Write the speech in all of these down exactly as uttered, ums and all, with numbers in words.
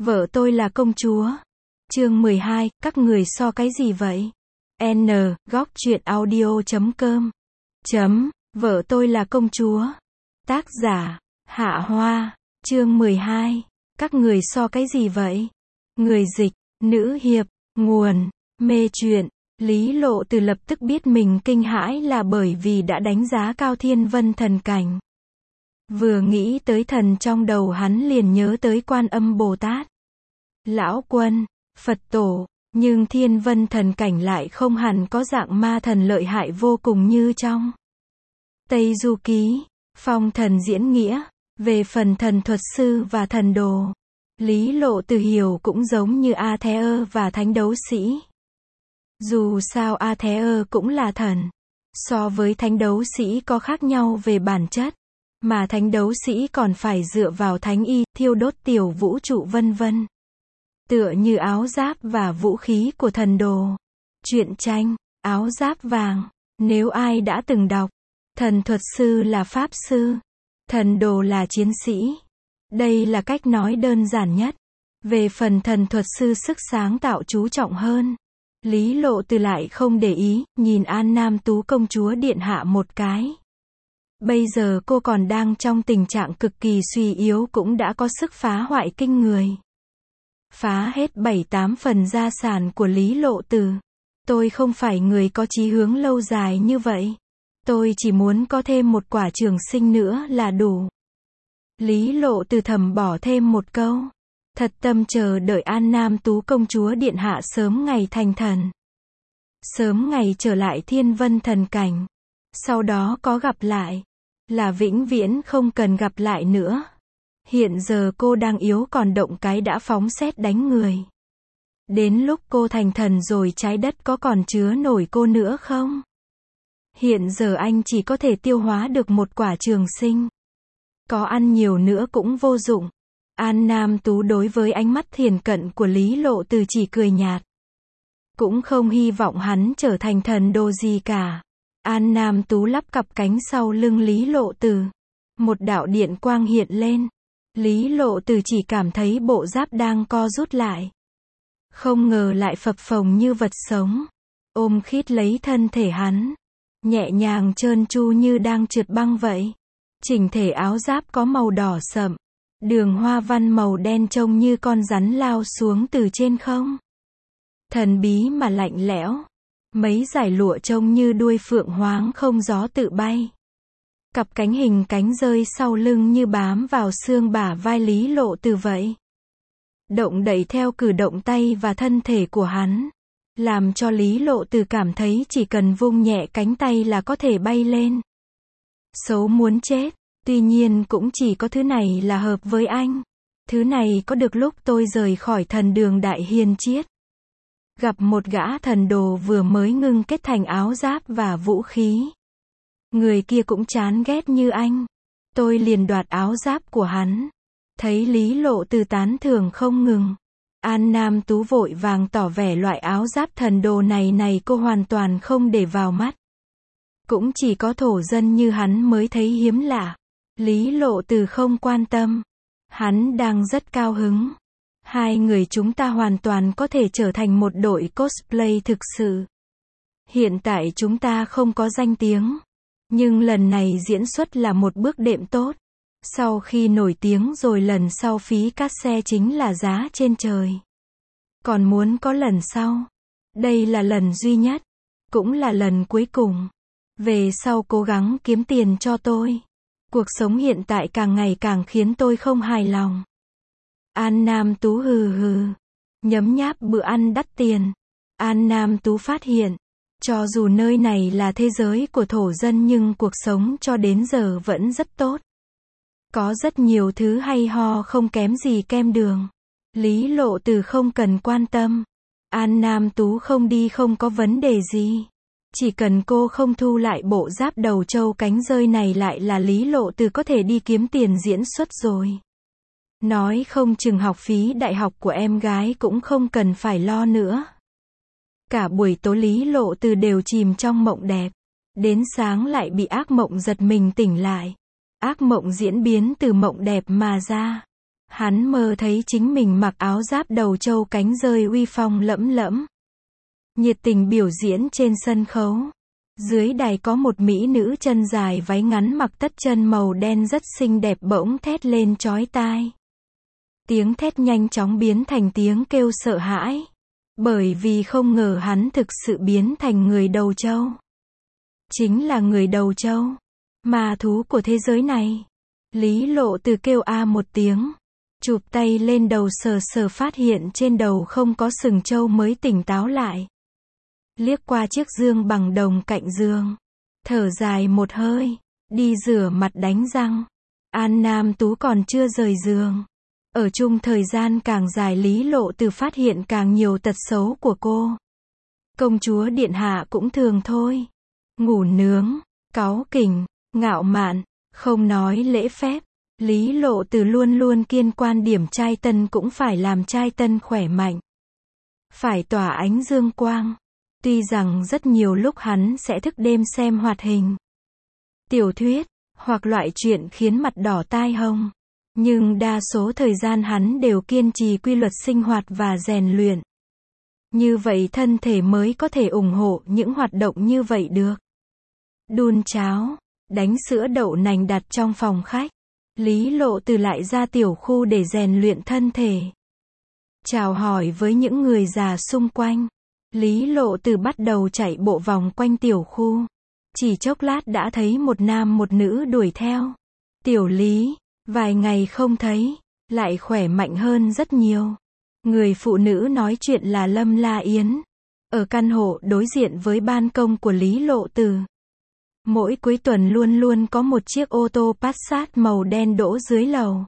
Vợ tôi là công chúa. Chương mười hai, các người so cái gì vậy? N, góc truyện audio chấm com. Chấm, vợ tôi là công chúa. Tác giả, Hạ Hoa. Chương mười hai, các người so cái gì vậy? Người dịch, nữ hiệp, nguồn, mê truyện. Lý Lộ Từ lập tức biết mình kinh hãi là bởi vì đã đánh giá cao Thiên Vân thần cảnh. Vừa nghĩ tới thần trong đầu hắn liền nhớ tới Quan Âm Bồ Tát, Lão Quân, Phật Tổ, nhưng Thiên Vân thần cảnh lại không hẳn có dạng ma thần lợi hại vô cùng như trong Tây Du Ký, Phong Thần Diễn Nghĩa. Về phần thần thuật sư và thần đồ, Lý Lộ Từ hiểu cũng giống như A Thế Ơ và thánh đấu sĩ. Dù sao A Thế Ơ cũng là thần, so với thánh đấu sĩ có khác nhau về bản chất, mà thánh đấu sĩ còn phải dựa vào thánh y, thiêu đốt tiểu vũ trụ vân vân. Tựa như áo giáp và vũ khí của thần đồ. Truyện tranh, áo giáp vàng, nếu ai đã từng đọc, thần thuật sư là pháp sư, thần đồ là chiến sĩ. Đây là cách nói đơn giản nhất. Về phần thần thuật sư sức sáng tạo chú trọng hơn, Lý Lộ Từ lại không để ý, nhìn An Nam Tú công chúa điện hạ một cái. Bây giờ cô còn đang trong tình trạng cực kỳ suy yếu cũng đã có sức phá hoại kinh người. Phá hết bảy tám phần gia sản của Lý Lộ Từ. Tôi không phải người có chí hướng lâu dài như vậy. Tôi chỉ muốn có thêm một quả trường sinh nữa là đủ. Lý Lộ Từ thầm bỏ thêm một câu. Thật tâm chờ đợi An Nam Tú công chúa điện hạ sớm ngày thành thần. Sớm ngày trở lại Thiên Vân thần cảnh. Sau đó có gặp lại. Là vĩnh viễn không cần gặp lại nữa. Hiện giờ cô đang yếu còn động cái đã phóng sét đánh người. Đến lúc cô thành thần rồi trái đất có còn chứa nổi cô nữa không? Hiện giờ anh chỉ có thể tiêu hóa được một quả trường sinh. Có ăn nhiều nữa cũng vô dụng. An Nam Tú đối với ánh mắt thiền cận của Lý Lộ Từ chỉ cười nhạt. Cũng không hy vọng hắn trở thành thần đồ gì cả. An Nam Tú lắp cặp cánh sau lưng Lý Lộ Từ. Một đạo điện quang hiện lên. Lý Lộ Từ chỉ cảm thấy bộ giáp đang co rút lại. Không ngờ lại phập phồng như vật sống. Ôm khít lấy thân thể hắn. Nhẹ nhàng trơn tru như đang trượt băng vậy. Chỉnh thể áo giáp có màu đỏ sậm. Đường hoa văn màu đen trông như con rắn lao xuống từ trên không. Thần bí mà lạnh lẽo. Mấy dải lụa trông như đuôi phượng hoáng không gió tự bay. Cặp cánh hình cánh rơi sau lưng như bám vào xương bả vai Lý Lộ Từ vậy. Động đậy theo cử động tay và thân thể của hắn. Làm cho Lý Lộ Từ cảm thấy chỉ cần vung nhẹ cánh tay là có thể bay lên. Xấu muốn chết. Tuy nhiên cũng chỉ có thứ này là hợp với anh. Thứ này có được lúc tôi rời khỏi thần đường Đại Hiền Chiết. Gặp một gã thần đồ vừa mới ngưng kết thành áo giáp và vũ khí. Người kia cũng chán ghét như anh. Tôi liền đoạt áo giáp của hắn. Thấy Lý Lộ Từ tán thưởng không ngừng. An Nam Tú vội vàng tỏ vẻ loại áo giáp thần đồ này này cô hoàn toàn không để vào mắt. Cũng chỉ có thổ dân như hắn mới thấy hiếm lạ. Lý Lộ Từ không quan tâm. Hắn đang rất cao hứng. Hai người chúng ta hoàn toàn có thể trở thành một đội cosplay thực sự. Hiện tại chúng ta không có danh tiếng. Nhưng lần này diễn xuất là một bước đệm tốt. Sau khi nổi tiếng rồi lần sau phí cát xe chính là giá trên trời. Còn muốn có lần sau. Đây là lần duy nhất. Cũng là lần cuối cùng. Về sau cố gắng kiếm tiền cho tôi. Cuộc sống hiện tại càng ngày càng khiến tôi không hài lòng. An Nam Tú hừ hừ. Nhấm nháp bữa ăn đắt tiền. An Nam Tú phát hiện. Cho dù nơi này là thế giới của thổ dân nhưng cuộc sống cho đến giờ vẫn rất tốt. Có rất nhiều thứ hay ho không kém gì kem đường. Lý Lộ Từ không cần quan tâm. An Nam Tú không đi không có vấn đề gì. Chỉ cần cô không thu lại bộ giáp đầu trâu cánh rơi này lại là Lý Lộ Từ có thể đi kiếm tiền diễn xuất rồi. Nói không chừng học phí đại học của em gái cũng không cần phải lo nữa. Cả buổi tối Lý Lộ Từ đều chìm trong mộng đẹp. Đến sáng lại bị ác mộng giật mình tỉnh lại. Ác mộng diễn biến từ mộng đẹp mà ra. Hắn mơ thấy chính mình mặc áo giáp đầu trâu cánh rơi uy phong lẫm lẫm. Nhiệt tình biểu diễn trên sân khấu. Dưới đài có một mỹ nữ chân dài váy ngắn mặc tất chân màu đen rất xinh đẹp bỗng thét lên chói tai. Tiếng thét nhanh chóng biến thành tiếng kêu sợ hãi. Bởi vì không ngờ hắn thực sự biến thành người đầu trâu. Chính là người đầu trâu. Ma thú của thế giới này. Lý Lộ Từ kêu a một tiếng. Chụp tay lên đầu sờ sờ phát hiện trên đầu không có sừng trâu mới tỉnh táo lại. Liếc qua chiếc giường bằng đồng cạnh giường. Thở dài một hơi. Đi rửa mặt đánh răng. An Nam Tú còn chưa rời giường. Ở chung thời gian càng dài Lý Lộ Từ phát hiện càng nhiều tật xấu của cô. Công chúa điện hạ cũng thường thôi. Ngủ nướng, cáu kỉnh, ngạo mạn, không nói lễ phép. Lý Lộ Từ luôn luôn kiên quan điểm trai tân cũng phải làm trai tân khỏe mạnh. Phải tỏa ánh dương quang. Tuy rằng rất nhiều lúc hắn sẽ thức đêm xem hoạt hình, tiểu thuyết, hoặc loại chuyện khiến mặt đỏ tai hồng. Nhưng đa số thời gian hắn đều kiên trì quy luật sinh hoạt và rèn luyện. Như vậy thân thể mới có thể ủng hộ những hoạt động như vậy được. Đun cháo, đánh sữa đậu nành đặt trong phòng khách. Lý Lộ Từ lại ra tiểu khu để rèn luyện thân thể. Chào hỏi với những người già xung quanh. Lý Lộ Từ bắt đầu chạy bộ vòng quanh tiểu khu. Chỉ chốc lát đã thấy một nam một nữ đuổi theo. Tiểu Lý, vài ngày không thấy, lại khỏe mạnh hơn rất nhiều. Người phụ nữ nói chuyện là Lâm La Yến. Ở căn hộ đối diện với ban công của Lý Lộ Từ. Mỗi cuối tuần luôn luôn có một chiếc ô tô Passat màu đen đỗ dưới lầu.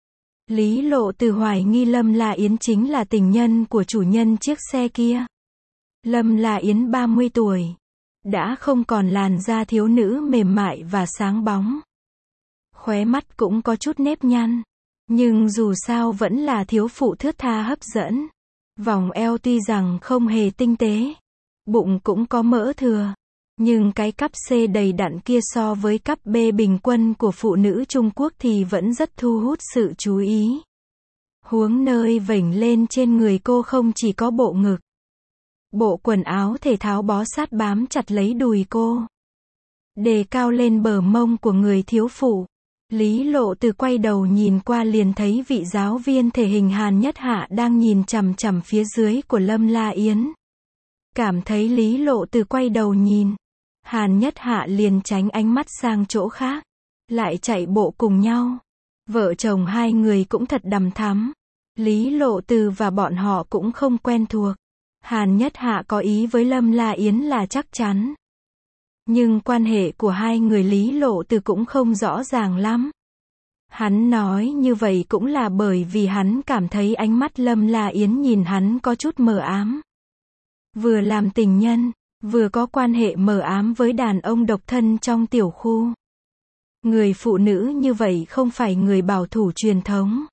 Lý Lộ Từ hoài nghi Lâm La Yến chính là tình nhân của chủ nhân chiếc xe kia. Lâm La Yến ba mươi tuổi. Đã không còn làn da thiếu nữ mềm mại và sáng bóng. Khóe mắt cũng có chút nếp nhăn. Nhưng dù sao vẫn là thiếu phụ thướt tha hấp dẫn. Vòng eo tuy rằng không hề tinh tế. Bụng cũng có mỡ thừa. Nhưng cái cắp C đầy đặn kia so với cắp B bình quân của phụ nữ Trung Quốc thì vẫn rất thu hút sự chú ý. Huống nơi vểnh lên trên người cô không chỉ có bộ ngực. Bộ quần áo thể thao bó sát bám chặt lấy đùi cô. Đề cao lên bờ mông của người thiếu phụ. Lý Lộ Từ quay đầu nhìn qua liền thấy vị giáo viên thể hình Hàn Nhất Hạ đang nhìn chằm chằm phía dưới của Lâm La Yến. Cảm thấy Lý Lộ Từ quay đầu nhìn. Hàn Nhất Hạ liền tránh ánh mắt sang chỗ khác. Lại chạy bộ cùng nhau. Vợ chồng hai người cũng thật đằm thắm. Lý Lộ Từ và bọn họ cũng không quen thuộc. Hàn Nhất Hạ có ý với Lâm La Yến là chắc chắn. Nhưng quan hệ của hai người Lý Lộ Từ cũng không rõ ràng lắm. Hắn nói như vậy cũng là bởi vì hắn cảm thấy ánh mắt Lâm La Yến nhìn hắn có chút mờ ám. Vừa làm tình nhân, vừa có quan hệ mờ ám với đàn ông độc thân trong tiểu khu. Người phụ nữ như vậy không phải người bảo thủ truyền thống.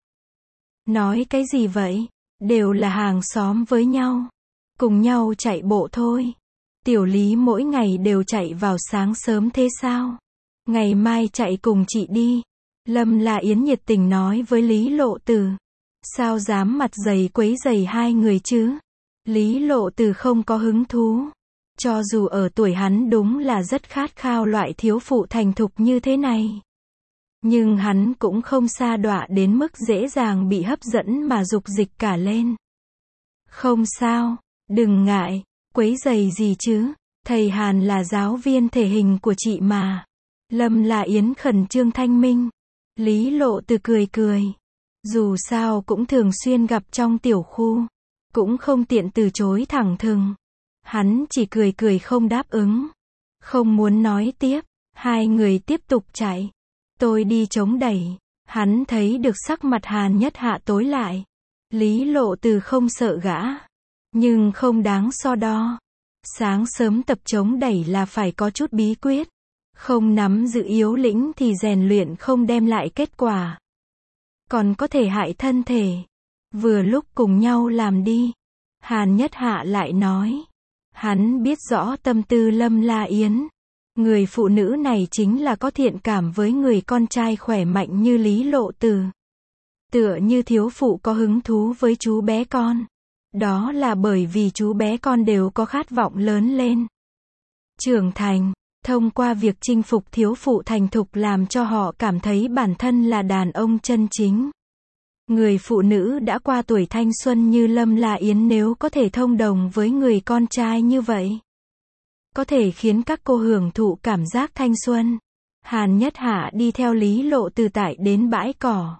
Nói cái gì vậy? Đều là hàng xóm với nhau. Cùng nhau chạy bộ thôi. Tiểu Lý mỗi ngày đều chạy vào sáng sớm thế sao? Ngày mai chạy cùng chị đi. Lâm La Yến nhiệt tình nói với Lý Lộ Từ. Sao dám mặt dày quấy rầy hai người chứ? Lý Lộ Từ không có hứng thú. Cho dù ở tuổi hắn đúng là rất khát khao loại thiếu phụ thành thục như thế này. Nhưng hắn cũng không sa đọa đến mức dễ dàng bị hấp dẫn mà dục dịch cả lên. Không sao, đừng ngại, quấy rầy gì chứ, thầy Hàn là giáo viên thể hình của chị mà. Lâm La Yến khẩn trương thanh minh. Lý Lộ Từ cười cười. Dù sao cũng thường xuyên gặp trong tiểu khu. Cũng không tiện từ chối thẳng thừng. Hắn chỉ cười cười không đáp ứng. Không muốn nói tiếp. Hai người tiếp tục chạy. Tôi đi chống đẩy. Hắn thấy được sắc mặt Hàn Nhất Hạ tối lại. Lý Lộ Từ không sợ gã. Nhưng không đáng so đo. Sáng sớm tập chống đẩy là phải có chút bí quyết. Không nắm giữ yếu lĩnh thì rèn luyện không đem lại kết quả. Còn có thể hại thân thể. Vừa lúc cùng nhau làm đi. Hàn Nhất Hạ lại nói. Hắn biết rõ tâm tư Lâm La Yến. Người phụ nữ này chính là có thiện cảm với người con trai khỏe mạnh như Lý Lộ Từ. Tựa như thiếu phụ có hứng thú với chú bé con. Đó là bởi vì chú bé con đều có khát vọng lớn lên, trưởng thành, thông qua việc chinh phục thiếu phụ thành thục làm cho họ cảm thấy bản thân là đàn ông chân chính. Người phụ nữ đã qua tuổi thanh xuân như Lâm La Yến nếu có thể thông đồng với người con trai như vậy, có thể khiến các cô hưởng thụ cảm giác thanh xuân. Hàn Nhất Hạ đi theo Lý Lộ Từ tại đến bãi cỏ.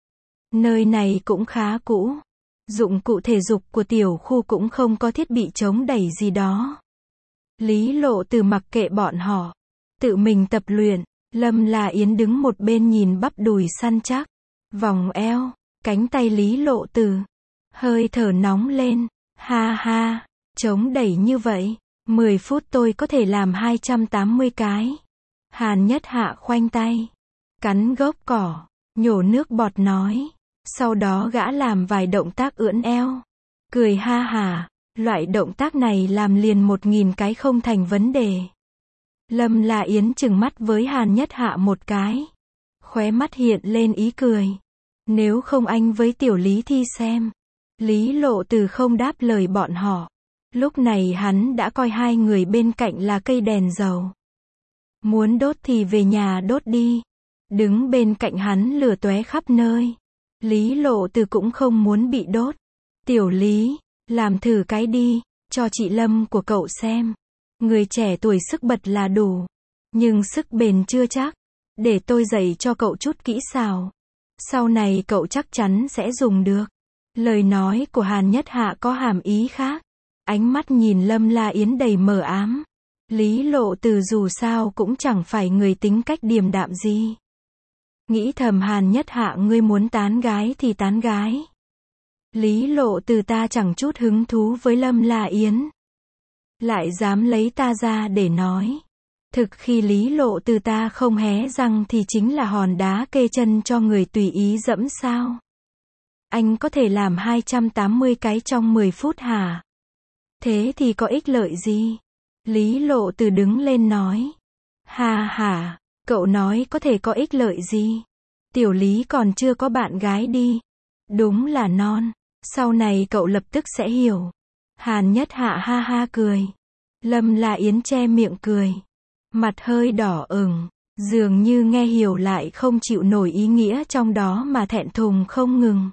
Nơi này cũng khá cũ. Dụng cụ thể dục của tiểu khu cũng không có thiết bị chống đẩy gì đó. Lý Lộ Từ mặc kệ bọn họ, tự mình tập luyện. Lâm La Yến đứng một bên nhìn bắp đùi săn chắc, vòng eo, cánh tay Lý Lộ Từ. Hơi thở nóng lên. Ha ha, chống đẩy như vậy, mười phút tôi có thể làm hai trăm tám mươi cái. Hàn Nhất Hạ khoanh tay, cắn gốc cỏ, nhổ nước bọt nói. Sau đó gã làm vài động tác ưỡn eo. Cười ha hả, loại động tác này làm liền một nghìn cái không thành vấn đề. Lâm La Yến trừng mắt với Hàn Nhất Hạ một cái. Khóe mắt hiện lên ý cười. Nếu không anh với tiểu Lý thi xem. Lý Lộ Từ không đáp lời bọn họ. Lúc này hắn đã coi hai người bên cạnh là cây đèn dầu. Muốn đốt thì về nhà đốt đi. Đứng bên cạnh hắn lửa tóe khắp nơi. Lý Lộ Từ cũng không muốn bị đốt. Tiểu Lý, làm thử cái đi, cho chị Lâm của cậu xem. Người trẻ tuổi sức bật là đủ, nhưng sức bền chưa chắc. Để tôi dạy cho cậu chút kỹ xảo. Sau này cậu chắc chắn sẽ dùng được. Lời nói của Hàn Nhất Hạ có hàm ý khác. Ánh mắt nhìn Lâm La Yến đầy mờ ám. Lý Lộ Từ dù sao cũng chẳng phải người tính cách điềm đạm gì. Nghĩ thầm Hàn Nhất Hạ ngươi muốn tán gái thì tán gái. Lý Lộ Từ ta chẳng chút hứng thú với Lâm La Yến. Lại dám lấy ta ra để nói. Thực khi Lý Lộ Từ ta không hé răng thì chính là hòn đá kê chân cho người tùy ý dẫm sao. Anh có thể làm hai trăm tám mươi cái trong mười phút hả? Thế thì có ích lợi gì? Lý Lộ Từ đứng lên nói. Ha ha, cậu nói có thể có ích lợi gì? Tiểu Lý còn chưa có bạn gái đi. Đúng là non. Sau này cậu lập tức sẽ hiểu. Hàn Nhất Hạ ha ha cười. Lâm La Yến che miệng cười. Mặt hơi đỏ ửng. Dường như nghe hiểu lại không chịu nổi ý nghĩa trong đó mà thẹn thùng không ngừng.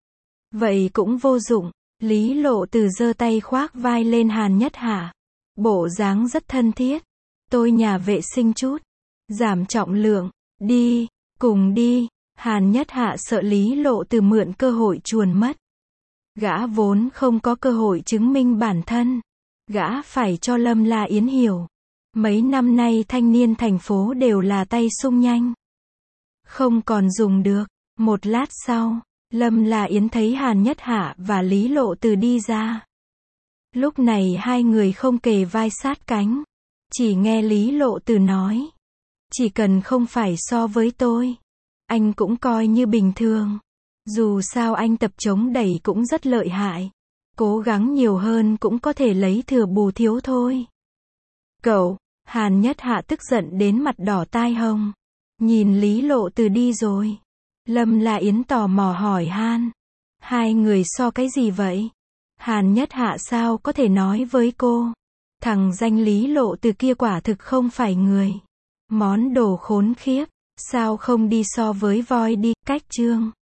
Vậy cũng vô dụng. Lý Lộ Từ giơ tay khoác vai lên Hàn Nhất Hạ. Bộ dáng rất thân thiết. Tôi nhà vệ sinh chút. Giảm trọng lượng. Đi. Cùng đi. Hàn Nhất Hạ sợ Lý Lộ Từ mượn cơ hội chuồn mất. Gã vốn không có cơ hội chứng minh bản thân. Gã phải cho Lâm La Yến hiểu. Mấy năm nay thanh niên thành phố đều là tay sung nhanh. Không còn dùng được. Một lát sau, Lâm La Yến thấy Hàn Nhất Hạ và Lý Lộ Từ đi ra. Lúc này hai người không kề vai sát cánh. Chỉ nghe Lý Lộ Từ nói. Chỉ cần không phải so với tôi, anh cũng coi như bình thường. Dù sao anh tập chống đẩy cũng rất lợi hại. Cố gắng nhiều hơn cũng có thể lấy thừa bù thiếu thôi. Cậu, Hàn Nhất Hạ tức giận đến mặt đỏ tai hồng. Nhìn Lý Lộ Từ đi rồi. Lâm La Yến tò mò hỏi Han. Hai người so cái gì vậy? Hàn Nhất Hạ sao có thể nói với cô. Thằng danh Lý Lộ Từ kia quả thực không phải người. Món đồ khốn khiếp. Sao không đi so với voi đi, cách chương.